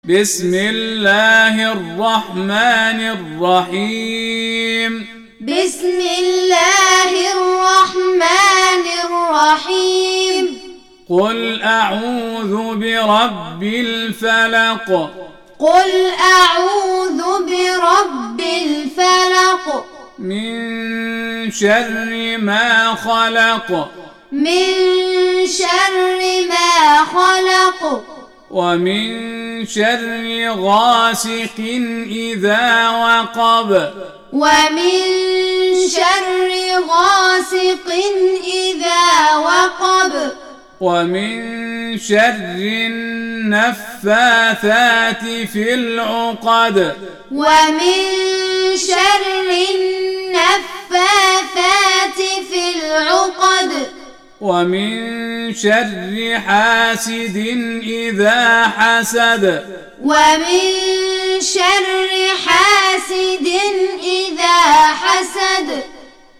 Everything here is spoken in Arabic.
بسم الله الرحمن الرحيم. بسم الله الرحمن الرحيم. قل أعوذ برب الفلق. قل أعوذ برب الفلق. من شر ما خلق. من شر ما خلق. ومن شر غاسق إذا وقب. ومن شر غاسق إذا وقب. ومن شر النفاثات في العقد. ومن شر النفاثات في العقد. ومن شر حاسد إذا حسد. ومن شر